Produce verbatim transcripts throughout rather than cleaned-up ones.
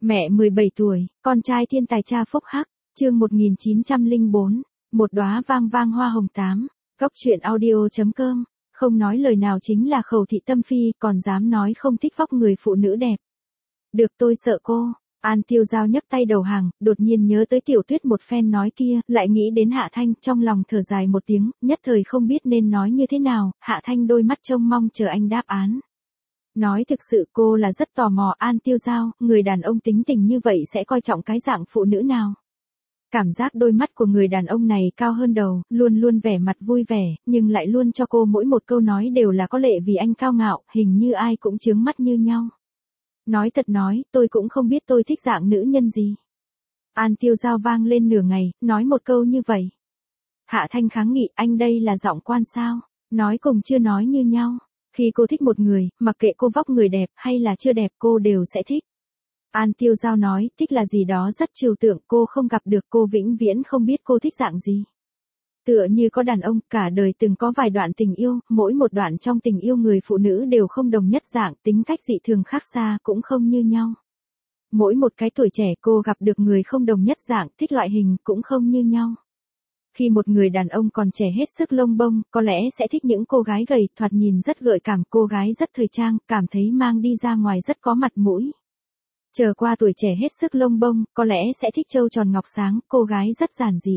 Mẹ mười bảy tuổi, con trai thiên tài cha phúc hắc, chương một nghìn chín trăm lẻ bốn, một đóa vang vang hoa hồng tám, góc truyện audio.com, không nói lời nào chính là Khẩu Thị Tâm Phi, còn dám nói không thích vóc người phụ nữ đẹp. Được tôi sợ cô. An Tiêu Giao nhấc tay đầu hàng, đột nhiên nhớ tới Tiểu Tuyết một phen nói kia, lại nghĩ đến Hạ Thanh, trong lòng thở dài một tiếng, nhất thời không biết nên nói như thế nào. Hạ Thanh đôi mắt trông mong chờ anh đáp án. Nói thực sự cô là rất tò mò An Tiêu Giao, người đàn ông tính tình như vậy sẽ coi trọng cái dạng phụ nữ nào. Cảm giác đôi mắt của người đàn ông này cao hơn đầu, luôn luôn vẻ mặt vui vẻ, nhưng lại luôn cho cô mỗi một câu nói đều là có lệ vì anh cao ngạo, hình như ai cũng chướng mắt như nhau. Nói thật nói, tôi cũng không biết tôi thích dạng nữ nhân gì. An Tiêu Giao vang lên nửa ngày, nói một câu như vậy. Hạ Thanh kháng nghị, anh đây là giọng quan sao, nói cùng chưa nói như nhau. Khi cô thích một người, mặc kệ cô vóc người đẹp hay là chưa đẹp cô đều sẽ thích. An Tiêu Giao nói, thích là gì đó rất trừu tượng, cô không gặp được cô vĩnh viễn không biết cô thích dạng gì. Tựa như có đàn ông, cả đời từng có vài đoạn tình yêu, mỗi một đoạn trong tình yêu người phụ nữ đều không đồng nhất dạng, tính cách dị thường khác xa cũng không như nhau. Mỗi một cái tuổi trẻ cô gặp được người không đồng nhất dạng, thích loại hình cũng không như nhau. Khi một người đàn ông còn trẻ hết sức lông bông, có lẽ sẽ thích những cô gái gầy, thoạt nhìn rất gợi cảm, cô gái rất thời trang, cảm thấy mang đi ra ngoài rất có mặt mũi. Chờ qua tuổi trẻ hết sức lông bông, có lẽ sẽ thích trâu tròn ngọc sáng, cô gái rất giản dị.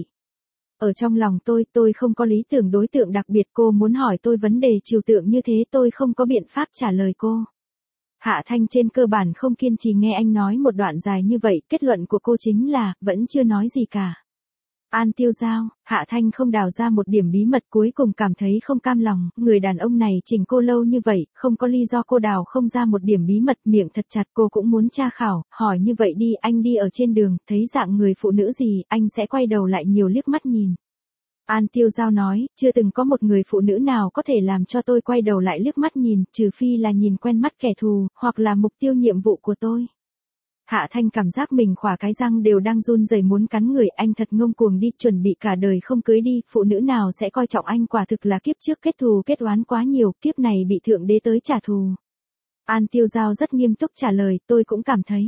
Ở trong lòng tôi, tôi không có lý tưởng đối tượng đặc biệt, cô muốn hỏi tôi vấn đề trừu tượng như thế tôi không có biện pháp trả lời cô. Hạ Thanh trên cơ bản không kiên trì nghe anh nói một đoạn dài như vậy, kết luận của cô chính là, vẫn chưa nói gì cả. An Tiêu Giao, Hạ Thanh không đào ra một điểm bí mật, cuối cùng cảm thấy không cam lòng, người đàn ông này chỉnh cô lâu như vậy, không có lý do cô đào không ra một điểm bí mật, miệng thật chặt, cô cũng muốn tra khảo, hỏi như vậy đi, anh đi ở trên đường, thấy dạng người phụ nữ gì, anh sẽ quay đầu lại nhiều liếc mắt nhìn. An Tiêu Giao nói, chưa từng có một người phụ nữ nào có thể làm cho tôi quay đầu lại liếc mắt nhìn, trừ phi là nhìn quen mắt kẻ thù, hoặc là mục tiêu nhiệm vụ của tôi. Hạ Thanh cảm giác mình khỏa cái răng đều đang run rẩy muốn cắn người, anh thật ngông cuồng đi, chuẩn bị cả đời không cưới đi, phụ nữ nào sẽ coi trọng anh, quả thực là kiếp trước kết thù kết oán quá nhiều, kiếp này bị thượng đế tới trả thù. An Tiêu Giao rất nghiêm túc trả lời, tôi cũng cảm thấy.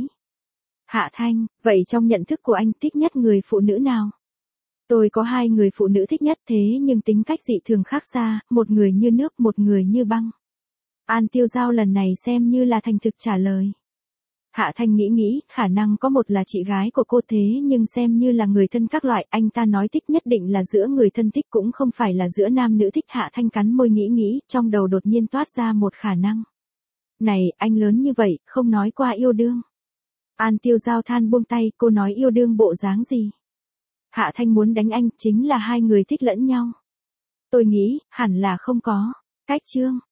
Hạ Thanh, vậy trong nhận thức của anh thích nhất người phụ nữ nào? Tôi có hai người phụ nữ thích nhất, thế nhưng tính cách dị thường khác xa, một người như nước, một người như băng. An Tiêu Giao lần này xem như là thành thực trả lời. Hạ Thanh nghĩ nghĩ, khả năng có một là chị gái của cô, thế nhưng xem như là người thân các loại, anh ta nói thích nhất định là giữa người thân thích, cũng không phải là giữa nam nữ thích. Hạ Thanh cắn môi nghĩ nghĩ, trong đầu đột nhiên toát ra một khả năng. Này, anh lớn như vậy, không nói qua yêu đương. An Tiêu Giao than buông tay, cô nói yêu đương bộ dáng gì? Hạ Thanh muốn đánh anh, chính là hai người thích lẫn nhau. Tôi nghĩ, hẳn là không có. Cách chương.